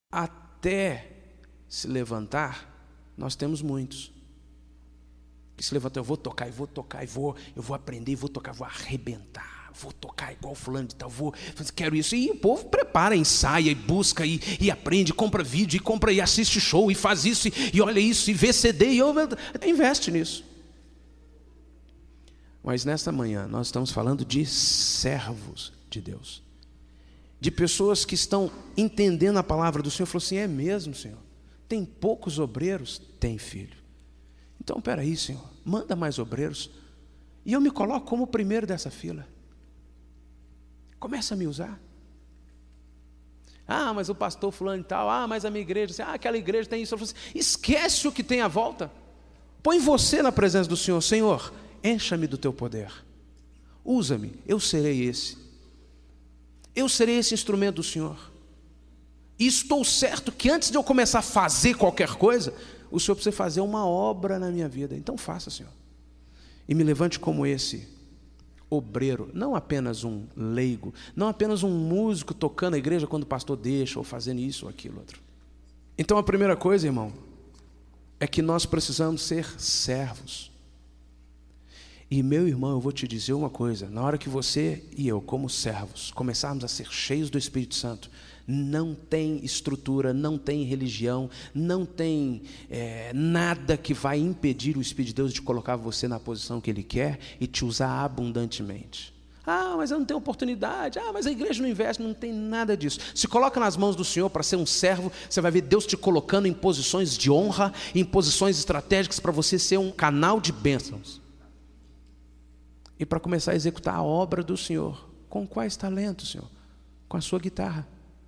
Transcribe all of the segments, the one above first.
até se levantar, nós temos muitos. Que se levantam, eu vou tocar, eu vou aprender, vou tocar, vou arrebentar, vou tocar igual fulano de tal, quero isso. E o povo prepara, ensaia, e busca, e aprende, compra vídeo, e compra, e assiste show, e faz isso, e olha isso, e vê CD, e investe nisso. Mas nesta manhã, nós estamos falando de servos de Deus. De pessoas que estão entendendo a palavra do Senhor. Falou assim, é mesmo, Senhor? Tem poucos obreiros? Tem, filho. Então, peraí, Senhor, manda mais obreiros. E eu me coloco como o primeiro dessa fila. Começa a me usar. Ah, mas o pastor fulano e tal. Ah, mas a minha igreja. Aquela igreja tem isso. Assim, esquece o que tem à volta. Põe você na presença do Senhor. Senhor, encha-me do teu poder. Usa-me, eu serei esse. Eu serei esse instrumento do Senhor. E estou certo que antes de eu começar a fazer qualquer coisa, o Senhor precisa fazer uma obra na minha vida. Então faça, Senhor. E me levante como esse obreiro, não apenas um leigo, não apenas um músico tocando a igreja quando o pastor deixa, ou fazendo isso ou aquilo outro. Então a primeira coisa, irmão, é que nós precisamos ser servos. E meu irmão, eu vou te dizer uma coisa, na hora que você e eu, como servos, começarmos a ser cheios do Espírito Santo, não tem estrutura, não tem religião, não tem nada que vai impedir o Espírito de Deus de colocar você na posição que Ele quer e te usar abundantemente. Ah, mas eu não tenho oportunidade, mas a igreja não investe, não tem nada disso. Se coloca nas mãos do Senhor para ser um servo, você vai ver Deus te colocando em posições de honra, em posições estratégicas para você ser um canal de bênçãos. E para começar a executar a obra do Senhor. Com quais talentos, Senhor? Com a sua guitarra.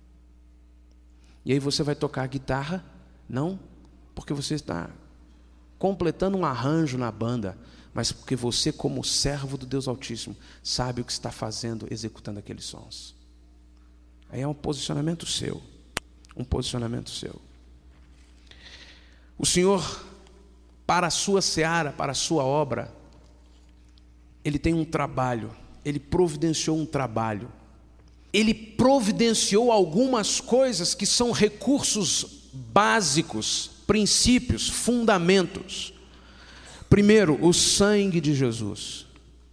E aí você vai tocar a guitarra, não porque você está completando um arranjo na banda, mas porque você, como servo do Deus Altíssimo, sabe o que está fazendo, executando aqueles sons. Aí é um posicionamento seu. Um posicionamento seu. O Senhor, para a sua seara, para a sua obra, Ele tem um trabalho, Ele providenciou um trabalho. Ele providenciou algumas coisas que são recursos básicos, princípios, fundamentos. Primeiro, o sangue de Jesus.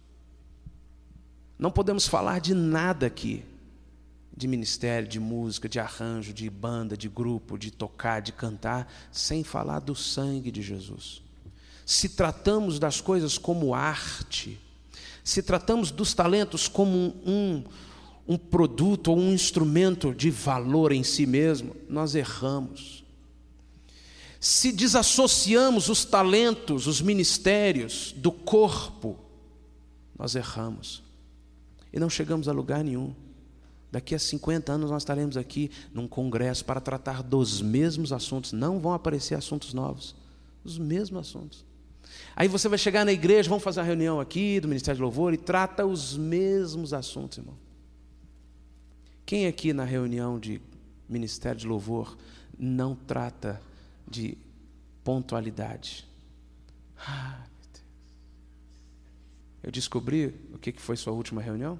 Não podemos falar de nada aqui, de ministério, de música, de arranjo, de banda, de grupo, de tocar, de cantar, sem falar do sangue de Jesus. Se tratamos das coisas como arte, se tratamos dos talentos como um produto ou um instrumento de valor em si mesmo, nós erramos. Se desassociamos os talentos, os ministérios do corpo, nós erramos. E não chegamos a lugar nenhum. Daqui a 50 anos nós estaremos aqui num congresso para tratar dos mesmos assuntos. Não vão aparecer assuntos novos, os mesmos assuntos. Aí você vai chegar na igreja, vamos fazer uma reunião aqui do Ministério de Louvor e trata os mesmos assuntos, irmão. Quem aqui na reunião de Ministério de Louvor não trata de pontualidade? Meu Deus. Eu descobri o que foi sua última reunião?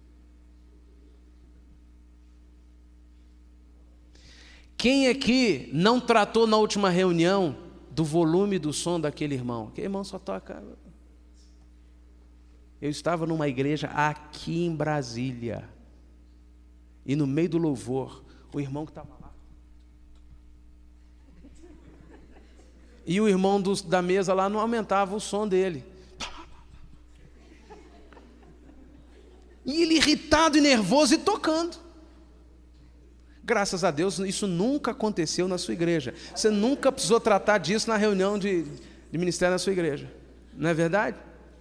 Quem aqui não tratou na última reunião do volume do som daquele irmão? Aquele irmão só toca... Eu estava numa igreja aqui em Brasília, e no meio do louvor, o irmão que estava lá, e o irmão da mesa lá não aumentava o som dele. E ele irritado e nervoso e tocando. Graças a Deus, isso nunca aconteceu na sua igreja. Você nunca precisou tratar disso na reunião de ministério na sua igreja. Não é verdade?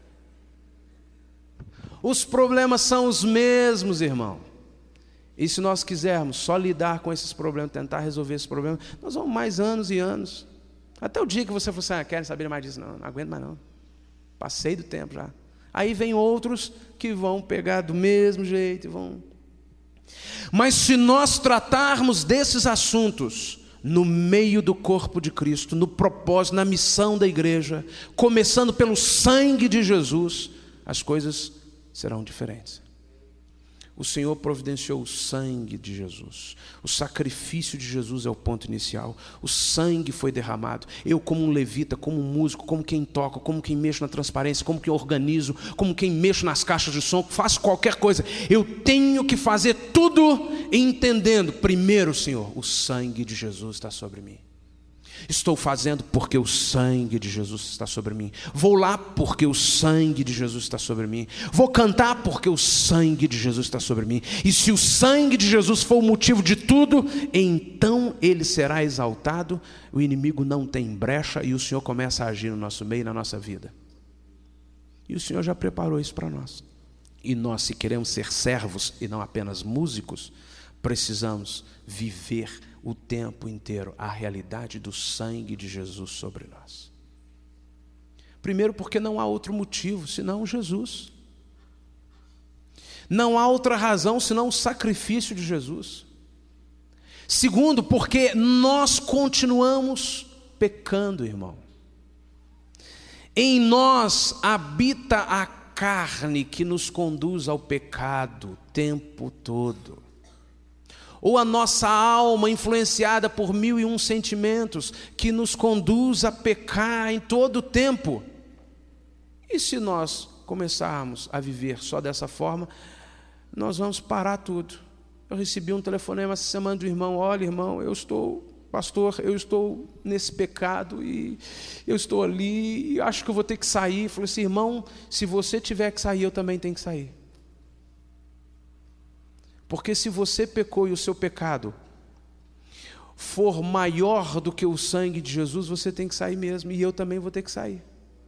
Os problemas são os mesmos, irmão. E se nós quisermos só lidar com esses problemas, tentar resolver esses problemas, nós vamos mais anos e anos. Até o dia que você for assim, quero saber mais disso. Não aguento mais não. Passei do tempo já. Aí vem outros que vão pegar do mesmo jeito e vão... Mas se nós tratarmos desses assuntos no meio do corpo de Cristo, no propósito, na missão da igreja, começando pelo sangue de Jesus, as coisas serão diferentes. O Senhor providenciou o sangue de Jesus. O sacrifício de Jesus é o ponto inicial. O sangue foi derramado. Eu, como um levita, como um músico, como quem toca, como quem mexo na transparência, como quem organizo, como quem mexo nas caixas de som, faço qualquer coisa. Eu tenho que fazer tudo entendendo, primeiro, Senhor, o sangue de Jesus está sobre mim. Estou fazendo porque o sangue de Jesus está sobre mim. Vou lá porque o sangue de Jesus está sobre mim. Vou cantar porque o sangue de Jesus está sobre mim. E se o sangue de Jesus for o motivo de tudo, então ele será exaltado. O inimigo não tem brecha e o Senhor começa a agir no nosso meio e na nossa vida. E o Senhor já preparou isso para nós. E nós, se queremos ser servos e não apenas músicos, precisamos viver o tempo inteiro a realidade do sangue de Jesus sobre nós. Primeiro, porque não há outro motivo senão Jesus. Não há outra razão senão o sacrifício de Jesus. Segundo, porque nós continuamos pecando, irmão. Em nós habita a carne que nos conduz ao pecado o tempo todo. Ou a nossa alma influenciada por 1001 sentimentos que nos conduz a pecar em todo o tempo. E se nós começarmos a viver só dessa forma, nós vamos parar tudo. Eu recebi um telefonema essa semana do irmão: olha, irmão, pastor, eu estou nesse pecado e eu estou ali e acho que eu vou ter que sair. Eu falei assim: irmão, se você tiver que sair, eu também tenho que sair. Porque se você pecou e o seu pecado for maior do que o sangue de Jesus, você tem que sair mesmo, e eu também vou ter que sair.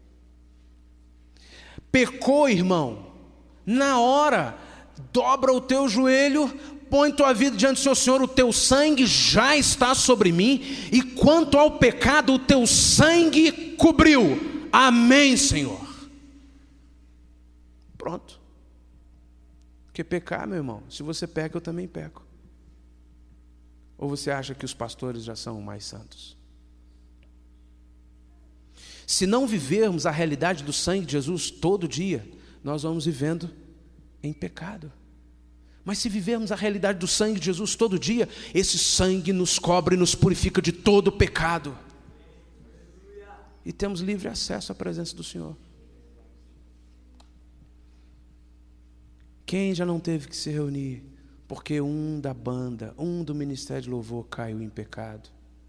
Pecou, irmão, na hora, dobra o teu joelho, põe tua vida diante do seu Senhor, o teu sangue já está sobre mim, e quanto ao pecado, o teu sangue cobriu. Amém, Senhor. Pronto. Porque pecar, meu irmão, se você peca, eu também peco. Ou você acha que os pastores já são mais santos? Se não vivermos a realidade do sangue de Jesus todo dia, nós vamos vivendo em pecado. Mas se vivermos a realidade do sangue de Jesus todo dia, esse sangue nos cobre e nos purifica de todo pecado. E temos livre acesso à presença do Senhor. Quem já não teve que se reunir porque um da banda, um do ministério de louvor caiu em pecado?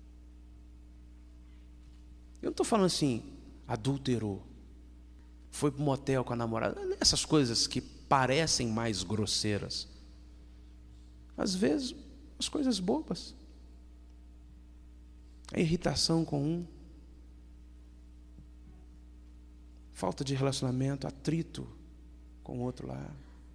Eu não estou falando assim, adulterou, foi para um motel com a namorada, essas coisas que parecem mais grosseiras. Às vezes, as coisas bobas. A irritação com um, falta de relacionamento, atrito com o outro lá.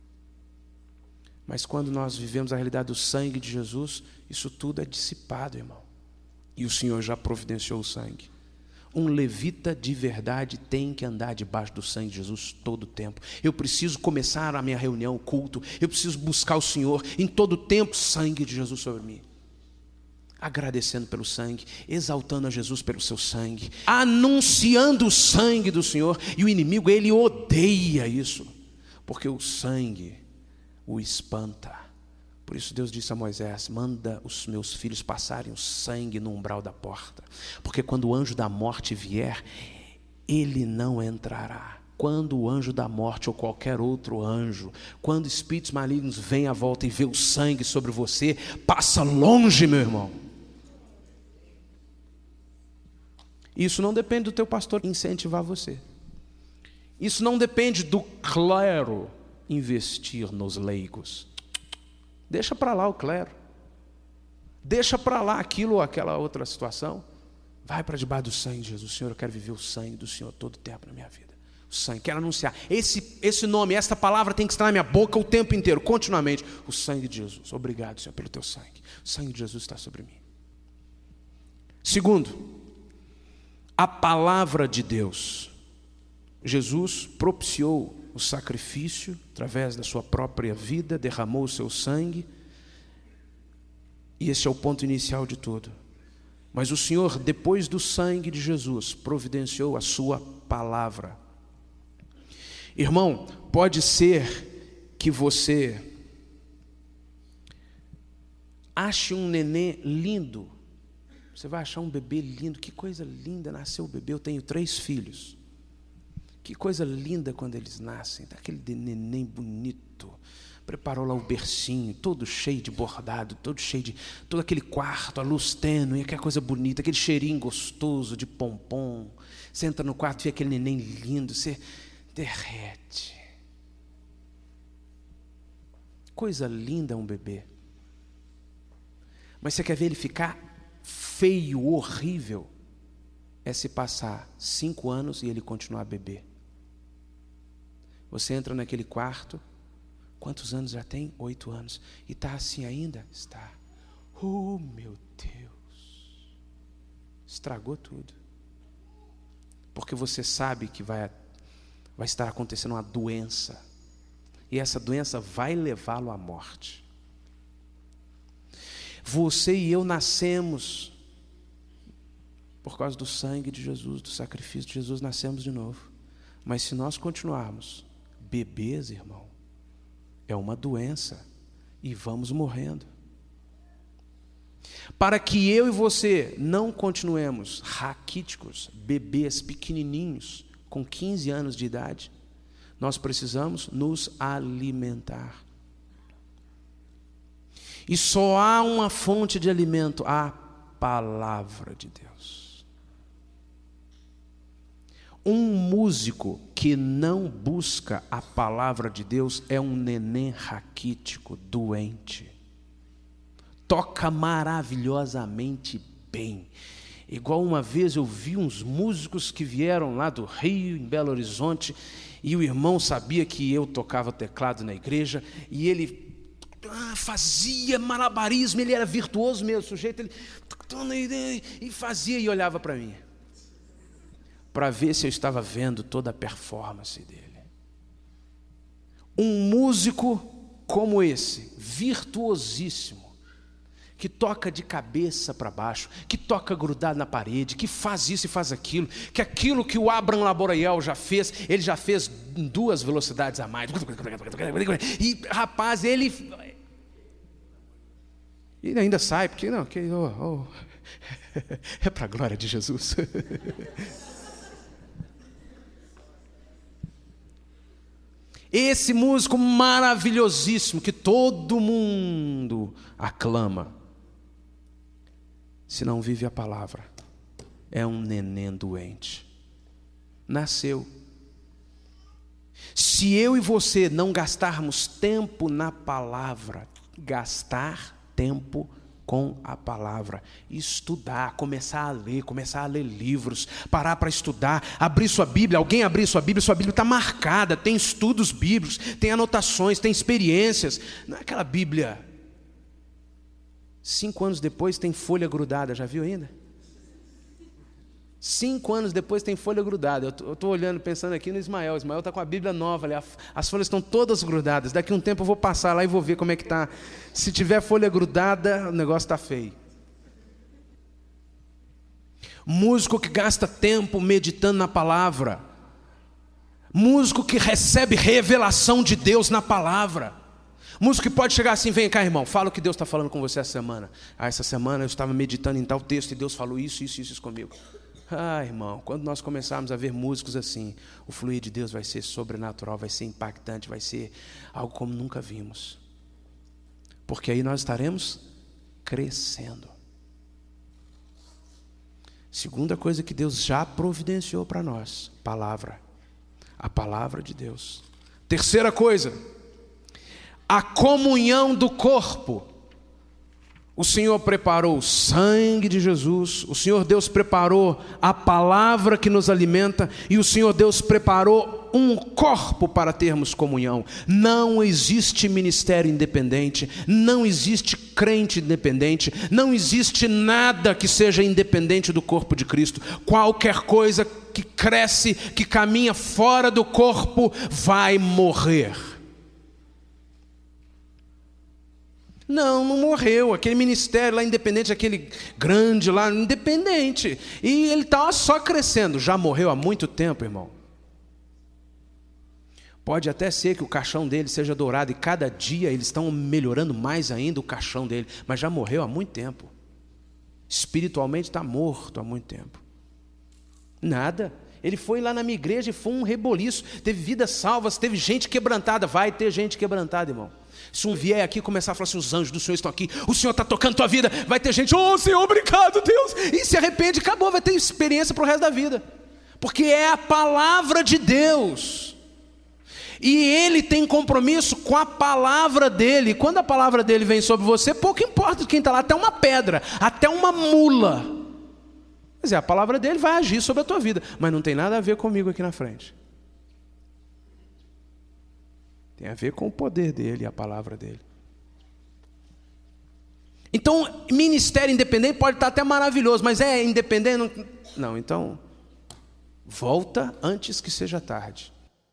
Mas quando nós vivemos a realidade do sangue de Jesus, isso tudo é dissipado, irmão. E o Senhor já providenciou o sangue. Um levita de verdade tem que andar debaixo do sangue de Jesus todo o tempo. Eu preciso começar a minha reunião, o culto. Eu preciso buscar o Senhor em todo o tempo, sangue de Jesus sobre mim. Agradecendo pelo sangue, exaltando a Jesus pelo seu sangue, anunciando o sangue do Senhor. E o inimigo, ele odeia isso, porque o sangue o espanta. Por isso Deus disse a Moisés: manda os meus filhos passarem o sangue no umbral da porta, porque quando o anjo da morte vier, ele não entrará. Quando o anjo da morte ou qualquer outro anjo, quando espíritos malignos vêm à volta e vê o sangue sobre você, passa longe, meu irmão. Isso não depende do teu pastor incentivar você. Isso não depende do clero investir nos leigos. Deixa para lá o clero. Deixa para lá aquilo ou aquela outra situação. Vai para debaixo do sangue de Jesus. Senhor, eu quero viver o sangue do Senhor todo o tempo na minha vida. O sangue, quero anunciar. Esse nome, essa palavra tem que estar na minha boca o tempo inteiro, continuamente. O sangue de Jesus. Obrigado, Senhor, pelo teu sangue. O sangue de Jesus está sobre mim. Segundo, a palavra de Deus. Jesus propiciou o sacrifício através da sua própria vida, derramou o seu sangue, e esse é o ponto inicial de tudo. Mas o Senhor, depois do sangue de Jesus, providenciou a sua palavra. Irmão, pode ser que você Ache um neném lindo. Você vai achar um bebê lindo. Que coisa linda, nasceu o bebê. Eu tenho 3 filhos. Que coisa linda quando eles nascem. Aquele neném bonito. Preparou lá o bercinho, todo cheio de bordado, todo aquele quarto, a luz tênue, aquela coisa bonita, aquele cheirinho gostoso de pompom. Você entra no quarto e vê aquele neném lindo, você derrete. Coisa linda um bebê. Mas você quer ver ele ficar feio, horrível? É se passar 5 anos e ele continuar bebê. Você entra naquele quarto, quantos anos já tem? 8 anos. E está assim ainda? Está. Oh, meu Deus. Estragou tudo. Porque você sabe que vai estar acontecendo uma doença. E essa doença vai levá-lo à morte. Você e eu nascemos por causa do sangue de Jesus, do sacrifício de Jesus, nascemos de novo. Mas se nós continuarmos bebês, irmão, é uma doença e vamos morrendo. Para que eu e você não continuemos raquíticos, bebês pequenininhos, com 15 anos de idade, nós precisamos nos alimentar. E só há uma fonte de alimento, a palavra de Deus. Um músico que não busca a palavra de Deus é um neném raquítico, doente. Toca maravilhosamente bem. Igual uma vez eu vi uns músicos que vieram lá do Rio, em Belo Horizonte, e o irmão sabia que eu tocava teclado na igreja, e ele fazia malabarismo, ele era virtuoso mesmo, o sujeito, ele e fazia e olhava para mim, para ver se eu estava vendo toda a performance dele. Um músico como esse, virtuosíssimo, que toca de cabeça para baixo, que toca grudado na parede, que faz isso e faz aquilo, que aquilo que o Abraham Laboriel já fez, ele já fez em 2 velocidades a mais. E rapaz, ele ainda sai, porque não, é para a glória de Jesus. Esse músico maravilhosíssimo que todo mundo aclama, se não vive a palavra, é um neném doente. Nasceu. Se eu e você não gastarmos tempo na palavra, gastar tempo com a palavra, estudar, começar a ler livros, parar para estudar, abrir sua Bíblia, alguém abrir sua Bíblia está marcada, tem estudos bíblicos, tem anotações, tem experiências, não é aquela Bíblia 5 anos depois tem folha grudada, já viu ainda? 5 anos depois tem folha grudada. Eu estou olhando, pensando aqui no Ismael. O Ismael está com a Bíblia nova ali, as folhas estão todas grudadas. Daqui a um tempo eu vou passar lá e vou ver como é que está. Se tiver folha grudada, o negócio está feio. Músico que gasta tempo meditando na palavra. Músico que recebe revelação de Deus na palavra. Músico que pode chegar assim: vem cá, irmão, fala o que Deus está falando com você essa semana. Essa semana eu estava meditando em tal texto e Deus falou isso comigo. Irmão, quando nós começarmos a ver músicos assim, o fluir de Deus vai ser sobrenatural, vai ser impactante, vai ser algo como nunca vimos. Porque aí nós estaremos crescendo. Segunda coisa que Deus já providenciou para nós: palavra. A palavra de Deus. Terceira coisa, a comunhão do corpo. O Senhor preparou o sangue de Jesus, o Senhor Deus preparou a palavra que nos alimenta, e o Senhor Deus preparou um corpo para termos comunhão. Não existe ministério independente, não existe crente independente, não existe nada que seja independente do corpo de Cristo. Qualquer coisa que cresce, que caminha fora do corpo, vai morrer. Não morreu. Aquele ministério lá independente, aquele grande lá, independente. E ele estava só crescendo. Já morreu há muito tempo, irmão. Pode até ser que o caixão dele seja dourado, e cada dia eles estão melhorando mais ainda o caixão dele, mas já morreu há muito tempo. Espiritualmente está morto há muito tempo. Nada. Ele foi lá na minha igreja e foi um reboliço. Teve vidas salvas, teve gente quebrantada. Vai ter gente quebrantada, irmão. Se um vier aqui começar a falar assim: os anjos do Senhor estão aqui, o Senhor está tocando tua vida, vai ter gente: oh Senhor, obrigado Deus, e se arrepende, acabou, vai ter experiência para o resto da vida, porque é a palavra de Deus, e ele tem compromisso com a palavra dele. Quando a palavra dele vem sobre você, pouco importa quem está lá, até uma pedra, até uma mula, mas a palavra dele vai agir sobre a tua vida, mas não tem nada a ver comigo aqui na frente. Tem a ver com o poder dele e a palavra dele. Então, ministério independente pode estar até maravilhoso, mas é independente? Não, então, volta antes que seja tarde.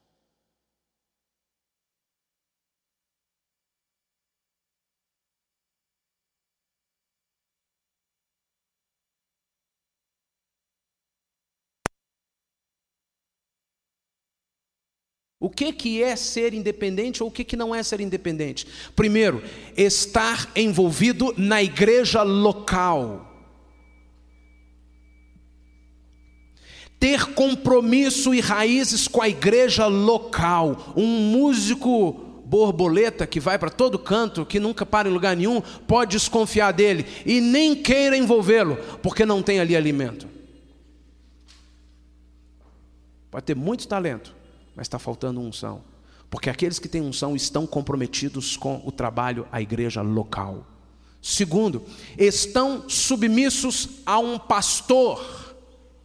O que é ser independente ou o que não é ser independente? Primeiro, estar envolvido na igreja local. Ter compromisso e raízes com a igreja local. Um músico borboleta que vai para todo canto, que nunca para em lugar nenhum, pode desconfiar dele e nem queira envolvê-lo, porque não tem ali alimento. Pode ter muito talento, mas está faltando unção, porque aqueles que têm unção estão comprometidos com o trabalho, a igreja local. Segundo, estão submissos a um pastor.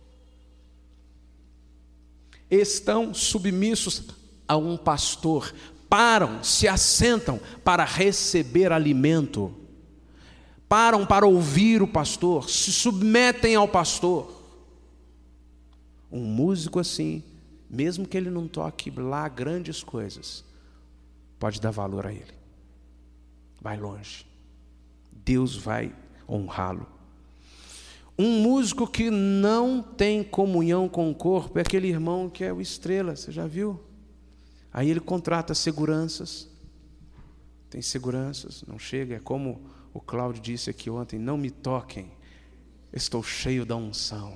Estão submissos a um pastor. Param, se assentam para receber alimento. Param para ouvir o pastor, se submetem ao pastor. Um músico assim, mesmo que ele não toque lá grandes coisas, pode dar valor a ele. Vai longe. Deus vai honrá-lo. Um músico que não tem comunhão com o corpo é aquele irmão que é o estrela, você já viu? Aí ele contrata seguranças. Tem seguranças, não chega, é como o Cláudio disse aqui ontem: não me toquem, estou cheio da unção.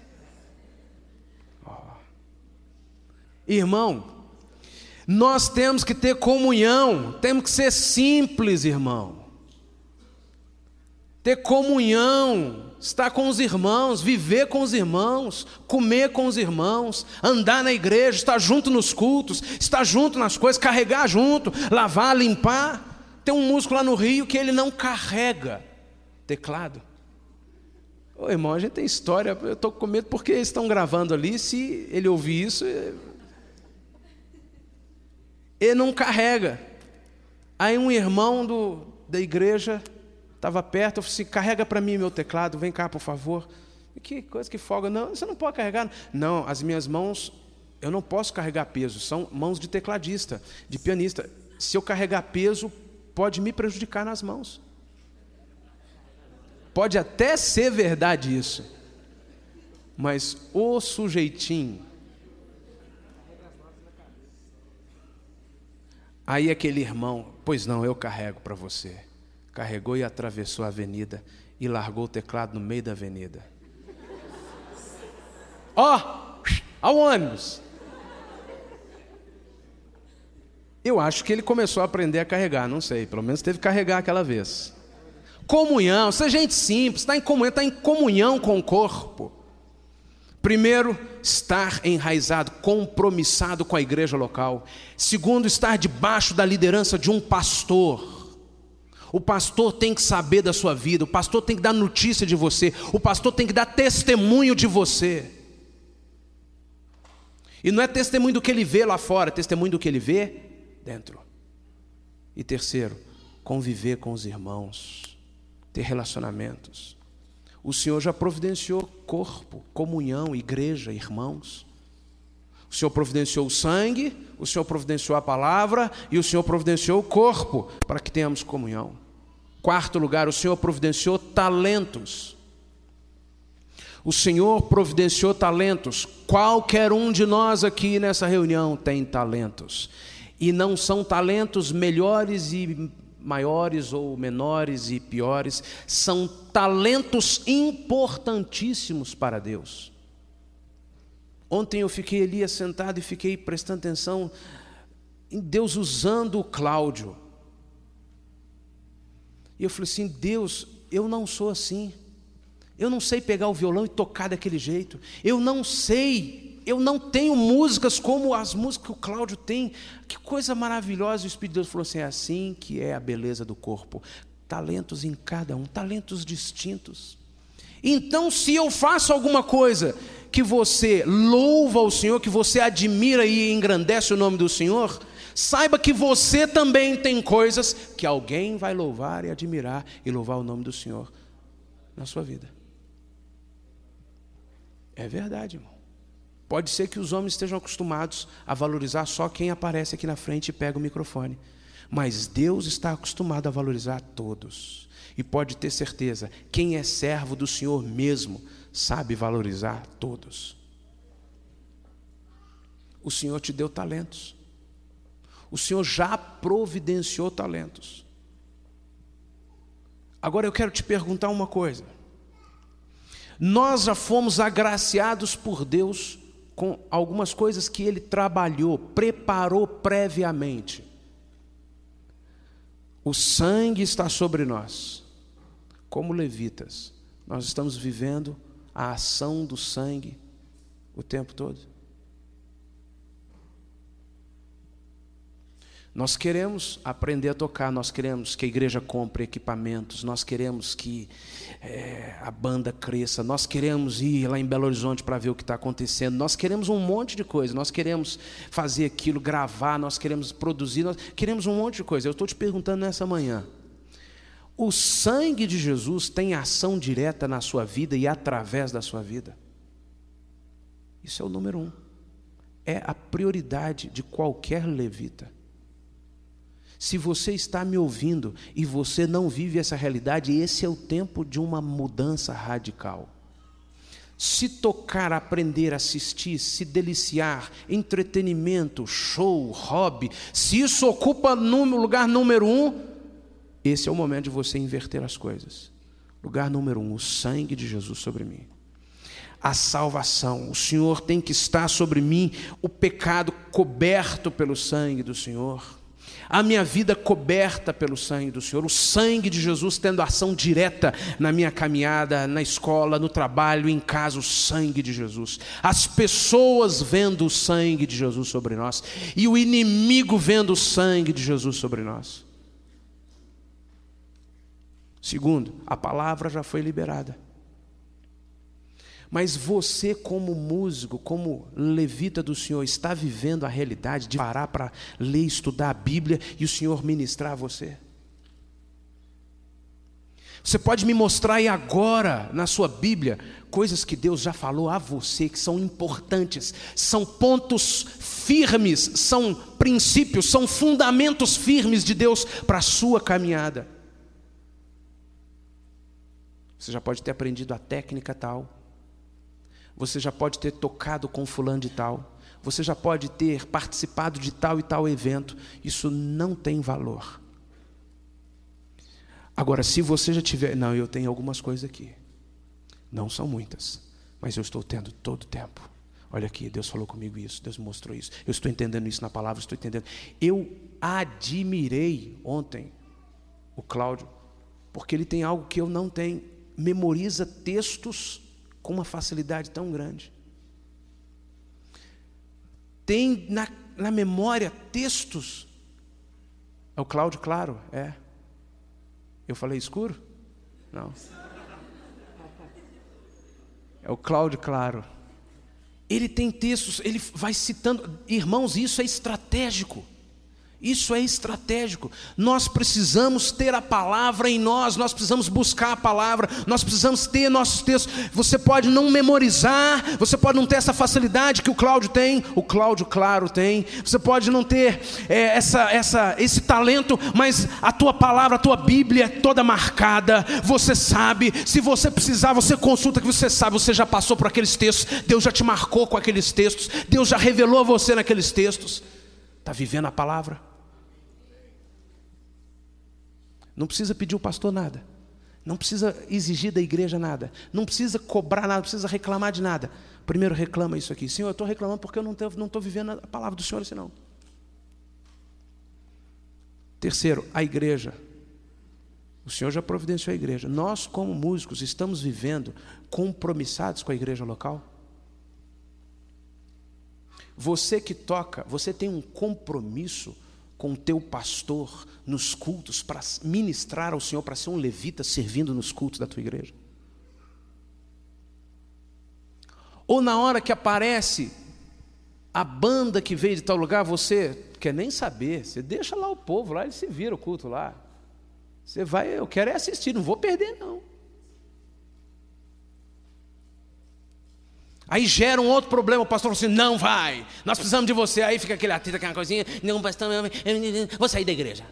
Irmão, nós temos que ter comunhão, temos que ser simples, irmão. Ter comunhão, estar com os irmãos, viver com os irmãos, comer com os irmãos, andar na igreja, estar junto nos cultos, estar junto nas coisas, carregar junto, lavar, limpar. Tem um músico lá no Rio que ele não carrega teclado. Ô irmão, a gente tem história, eu estou com medo porque eles estão gravando ali, se ele ouvir isso, ele não carrega. Aí um irmão da igreja estava perto, eu falei assim: carrega para mim meu teclado, vem cá por favor. Que coisa, que folga. Não, você não pode carregar. Não, as minhas mãos, eu não posso carregar peso, são mãos de tecladista, de pianista. Se eu carregar peso, pode me prejudicar nas mãos. Pode até ser verdade isso, mas o sujeitinho. Aí aquele irmão: pois não, eu carrego para você. Carregou e atravessou a avenida e largou o teclado no meio da avenida. Ao ônibus. Eu acho que ele começou a aprender a carregar, não sei, pelo menos teve que carregar aquela vez. Comunhão, seja gente simples, está em comunhão com o corpo. Primeiro, estar enraizado, compromissado com a igreja local. Segundo, estar debaixo da liderança de um pastor. O pastor tem que saber da sua vida, o pastor tem que dar notícia de você, o pastor tem que dar testemunho de você. E não é testemunho do que ele vê lá fora, é testemunho do que ele vê dentro. E terceiro, conviver com os irmãos, ter relacionamentos. O Senhor já providenciou corpo, comunhão, igreja, irmãos. O Senhor providenciou o sangue, o Senhor providenciou a palavra e o Senhor providenciou o corpo para que tenhamos comunhão. Quarto lugar, o Senhor providenciou talentos. O Senhor providenciou talentos. Qualquer um de nós aqui nessa reunião tem talentos. E não são talentos melhores e maiores ou menores e piores, são talentos importantíssimos para Deus. Ontem eu fiquei ali sentado e fiquei prestando atenção em Deus usando o Cláudio. E eu falei assim: Deus, eu não sou assim. Eu não sei pegar o violão e tocar daquele jeito. Eu não tenho músicas como as músicas que o Cláudio tem. Que coisa maravilhosa. E o Espírito de Deus falou assim: é assim que é a beleza do corpo. Talentos em cada um, talentos distintos. Então, se eu faço alguma coisa que você louva o Senhor, que você admira e engrandece o nome do Senhor, saiba que você também tem coisas que alguém vai louvar e admirar e louvar o nome do Senhor na sua vida. É verdade, irmão. Pode ser que os homens estejam acostumados a valorizar só quem aparece aqui na frente e pega o microfone, mas Deus está acostumado a valorizar todos. E pode ter certeza, quem é servo do Senhor mesmo sabe valorizar todos. O Senhor te deu talentos. O Senhor já providenciou talentos. Agora eu quero te perguntar uma coisa. Nós já fomos agraciados por Deus com algumas coisas que Ele trabalhou, preparou previamente. O sangue está sobre nós. Como levitas, nós estamos vivendo a ação do sangue o tempo todo. Nós queremos aprender a tocar, nós queremos que a igreja compre equipamentos, nós queremos que a banda cresça, nós queremos ir lá em Belo Horizonte para ver o que está acontecendo, nós queremos um monte de coisa, nós queremos fazer aquilo, gravar, nós queremos produzir, nós queremos um monte de coisa. Eu estou te perguntando nessa manhã, o sangue de Jesus tem ação direta na sua vida e através da sua vida? Isso é o número 1. É a prioridade de qualquer levita. Se você está me ouvindo e você não vive essa realidade, esse é o tempo de uma mudança radical. Se tocar, aprender, assistir, se deliciar, entretenimento, show, hobby, se isso ocupa lugar número 1, esse é o momento de você inverter as coisas. Lugar número 1, o sangue de Jesus sobre mim. A salvação, o Senhor tem que estar sobre mim, o pecado coberto pelo sangue do Senhor. A minha vida coberta pelo sangue do Senhor, o sangue de Jesus tendo ação direta na minha caminhada, na escola, no trabalho, em casa, o sangue de Jesus. As pessoas vendo o sangue de Jesus sobre nós e o inimigo vendo o sangue de Jesus sobre nós. Segundo, a palavra já foi liberada. Mas você, como músico, como levita do Senhor, está vivendo a realidade de parar para ler, estudar a Bíblia e o Senhor ministrar a você? Você pode me mostrar aí agora, na sua Bíblia, coisas que Deus já falou a você, que são importantes, são pontos firmes, são princípios, são fundamentos firmes de Deus para a sua caminhada. Você já pode ter aprendido a técnica tal. Você já pode ter tocado com fulano de tal. Você já pode ter participado de tal e tal evento. Isso não tem valor. Agora, se você já tiver... Não, eu tenho algumas coisas aqui. Não são muitas, mas eu estou tendo todo o tempo. Olha aqui, Deus falou comigo isso, Deus mostrou isso. Eu estou entendendo isso na palavra, estou entendendo. Eu admirei ontem o Cláudio, porque ele tem algo que eu não tenho. Memoriza textos com uma facilidade tão grande. Tem na memória textos. É o Cláudio Claro? É. Eu falei escuro? Não. É o Cláudio Claro. Ele tem textos, ele vai citando. Irmãos, isso é estratégico. Isso é estratégico. Nós precisamos ter a palavra em nós, nós precisamos buscar a palavra, nós precisamos ter nossos textos. Você pode não memorizar, você pode não ter essa facilidade que o Cláudio tem, o Cláudio Claro tem. Você pode não ter esse talento, mas a tua palavra, a tua Bíblia é toda marcada. Você sabe, se você precisar, você consulta que você sabe, você já passou por aqueles textos, Deus já te marcou com aqueles textos, Deus já revelou a você naqueles textos. Está vivendo a palavra? Não precisa pedir ao pastor nada. Não precisa exigir da igreja nada. Não precisa cobrar nada, não precisa reclamar de nada. Primeiro reclama isso aqui. Senhor, eu estou reclamando porque eu não estou vivendo a palavra do Senhor assim não. Terceiro, a igreja. O Senhor já providenciou a igreja. Nós, como músicos, estamos vivendo compromissados com a igreja local? Você que toca, você tem um compromisso com o teu pastor nos cultos para ministrar ao Senhor, para ser um levita servindo nos cultos da tua igreja? Ou na hora que aparece a banda que veio de tal lugar, você quer nem saber, você deixa lá o povo, lá ele se vira o culto lá. Você vai, eu quero é assistir, não vou perder não. Aí gera um outro problema, o pastor fala assim, não vai, nós precisamos de você. Aí fica aquele atrito, aquela coisinha, não, pastor, vou sair da igreja.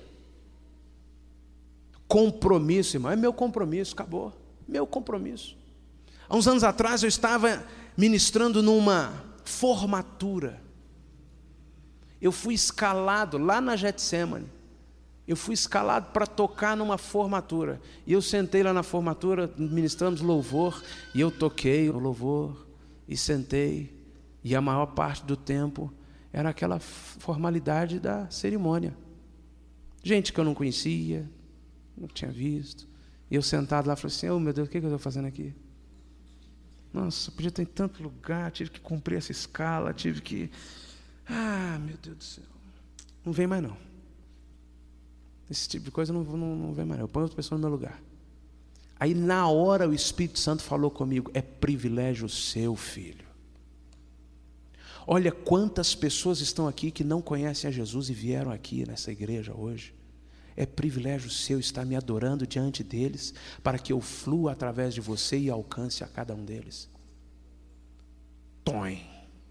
Compromisso, irmão, é meu compromisso, acabou, meu compromisso. Há uns anos atrás eu estava ministrando numa formatura. Eu fui escalado lá na Getsemane. Eu fui escalado para tocar numa formatura. E eu sentei lá na formatura, ministramos louvor, e eu toquei o louvor, e sentei, e a maior parte do tempo era aquela formalidade da cerimônia. Gente que eu não conhecia, não tinha visto. E eu sentado lá, falei assim, oh meu Deus, o que eu estou fazendo aqui? Nossa, podia ter em tanto lugar, tive que cumprir essa escala, tive que... Ah, meu Deus do céu. Não vem mais não. Esse tipo de coisa não vem mais não. Eu ponho outra pessoa no meu lugar. Aí na hora o Espírito Santo falou comigo, é privilégio seu, filho. Olha quantas pessoas estão aqui que não conhecem a Jesus e vieram aqui nessa igreja hoje. É privilégio seu estar me adorando diante deles, para que eu flua através de você e alcance a cada um deles. Tom.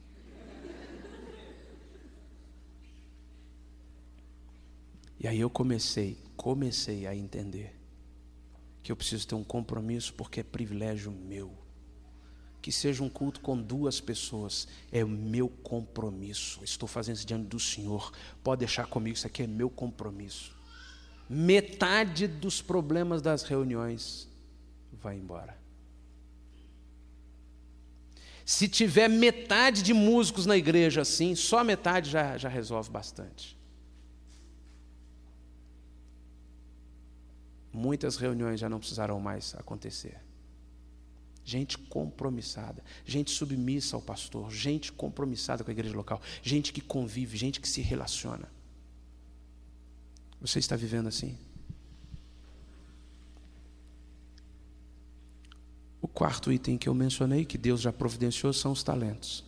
E aí eu comecei a entender que eu preciso ter um compromisso, porque é privilégio meu. Que seja um culto com 2 pessoas, é o meu compromisso. Estou fazendo isso diante do Senhor. Pode deixar comigo, isso aqui é meu compromisso. Metade dos problemas das reuniões vai embora. Se tiver metade de músicos na igreja assim, só metade já resolve bastante. Muitas reuniões já não precisarão mais acontecer. Gente compromissada, gente submissa ao pastor, gente compromissada com a igreja local, gente que convive, gente que se relaciona. Você está vivendo assim? O quarto item que eu mencionei, que Deus já providenciou, são os talentos.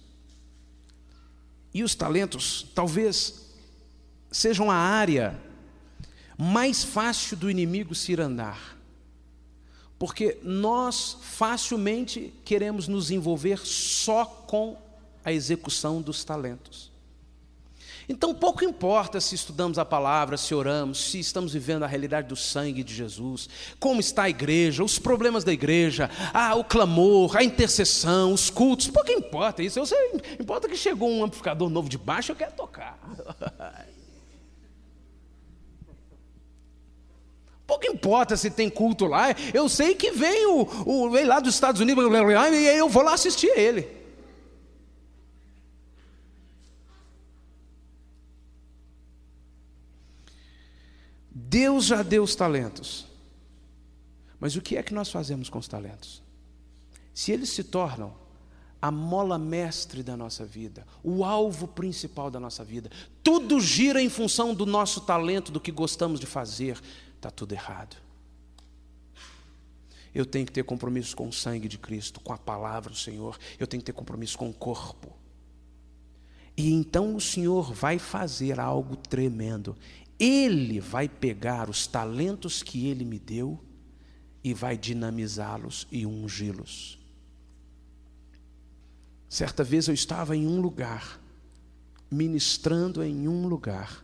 E os talentos talvez sejam a área mais fácil do inimigo se ir andar. Porque nós facilmente queremos nos envolver só com a execução dos talentos. Então pouco importa se estudamos a palavra, se oramos, se estamos vivendo a realidade do sangue de Jesus, como está a igreja, os problemas da igreja, o clamor, a intercessão, os cultos, pouco importa isso. Importa que chegou um amplificador novo de baixo, eu quero tocar. Pouco importa se tem culto lá, eu sei que vem vem lá dos Estados Unidos, e eu vou lá assistir a ele. Deus já deu os talentos, mas o que é que nós fazemos com os talentos? Se eles se tornam a mola mestre da nossa vida, o alvo principal da nossa vida, tudo gira em função do nosso talento, do que gostamos de fazer, está tudo errado. Eu tenho que ter compromisso com o sangue de Cristo, com a palavra do Senhor, eu tenho que ter compromisso com o corpo. E então o Senhor vai fazer algo tremendo. Ele vai pegar os talentos que Ele me deu e vai dinamizá-los e ungí-los. Certa vez eu estava em um lugar, ministrando em um lugar,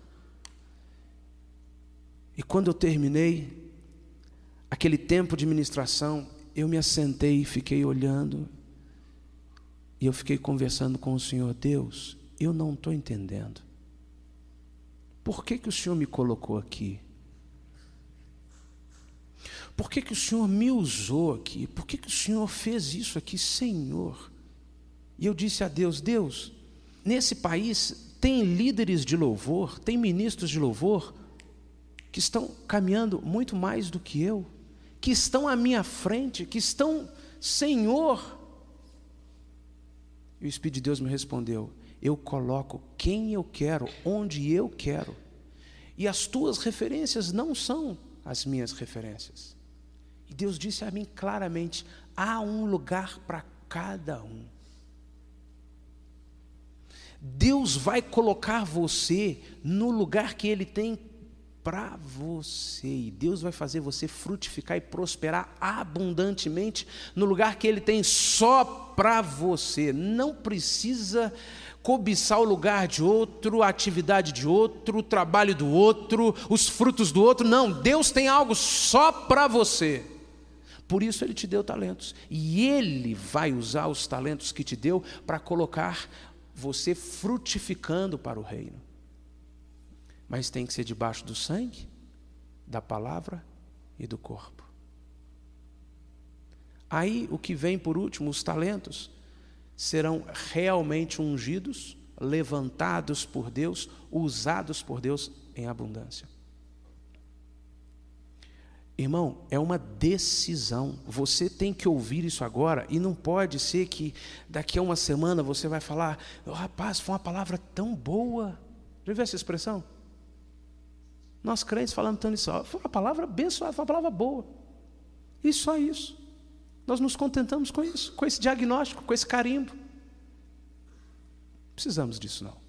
e quando eu terminei aquele tempo de ministração, eu me assentei e fiquei olhando, e eu fiquei conversando com o Senhor. Deus, eu não estou entendendo. por que o Senhor me colocou aqui? Por que o Senhor me usou aqui? Por que o Senhor fez isso aqui, Senhor? E eu disse a Deus, Deus, nesse país tem líderes de louvor, tem ministros de louvor, que estão caminhando muito mais do que eu, que estão à minha frente, que estão, Senhor. E o Espírito de Deus me respondeu, eu coloco quem eu quero, onde eu quero, e as tuas referências não são as minhas referências. E Deus disse a mim claramente, há um lugar para cada um. Deus vai colocar você no lugar que Ele tem para você, e Deus vai fazer você frutificar e prosperar abundantemente no lugar que Ele tem só para você. Não precisa cobiçar o lugar de outro, a atividade de outro, o trabalho do outro, os frutos do outro. Não, Deus tem algo só para você. Por isso Ele te deu talentos, e Ele vai usar os talentos que te deu para colocar você frutificando para o reino. Mas tem que ser debaixo do sangue, da palavra e do corpo. Aí o que vem por último, os talentos, serão realmente ungidos, levantados por Deus, usados por Deus em abundância. Irmão, é uma decisão. Você tem que ouvir isso agora, e não pode ser que daqui a uma semana você vai falar, rapaz, foi uma palavra tão boa. Já viu essa expressão? Nós crentes falando tanto isso, foi uma palavra abençoada, foi uma palavra boa. E só isso. Nós nos contentamos com isso, com esse diagnóstico, com esse carimbo. Não precisamos disso não.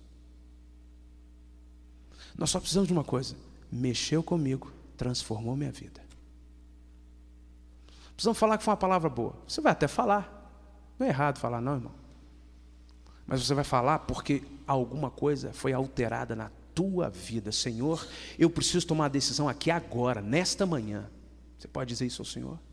Nós só precisamos de uma coisa, mexeu comigo, transformou minha vida. Precisamos falar que foi uma palavra boa. Você vai até falar. Não é errado falar não, irmão. Mas você vai falar porque alguma coisa foi alterada na tua vida. Senhor, eu preciso tomar uma decisão aqui agora, nesta manhã. Você pode dizer isso ao Senhor?